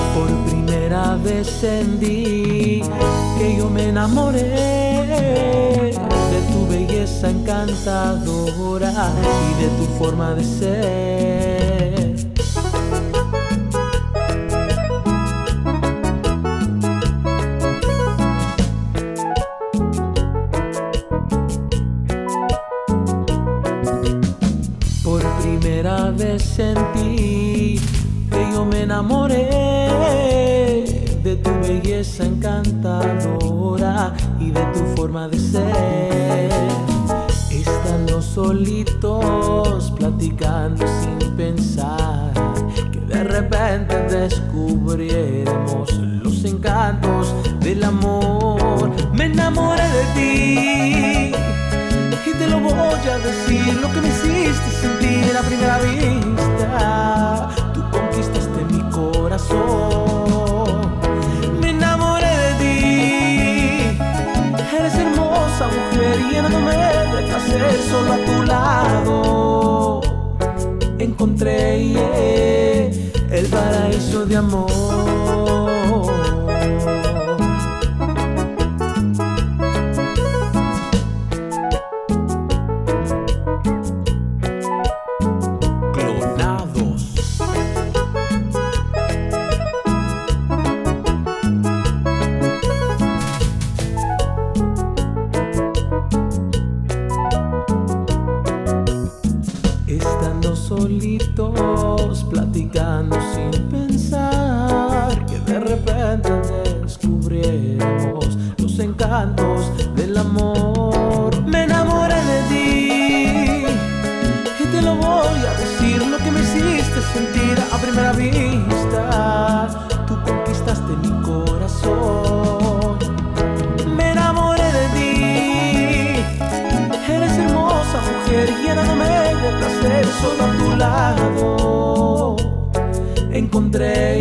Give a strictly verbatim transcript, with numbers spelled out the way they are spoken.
Por primera vez sentí que yo me enamoré de tu belleza encantadora y de tu forma de ser. Por primera vez sentí que yo me enamoré de tu belleza encantadora y de tu forma de ser. Estando solitos, platicando sin pensar, que de repente descubriéramos los encantos del amor. Me enamoré de ti y te lo voy a decir, lo que me hiciste sentir a primera vista. Tú conquistaste mi corazón. Me enamoré de ti. Eres hermosa mujer, llenándome de placer. Solo a tu lado encontré yeah, el paraíso de amor. Estando solitos, platicando sin pensar, que de repente descubriéramos los encantos del amor. Me enamoré de ti y te lo voy a decir, lo que me hiciste sentir a primera vista. Tú conquistaste mi corazón. Me enamoré de ti. Eres hermosa mujer, llenándome de placer. Solo a tu lado encontré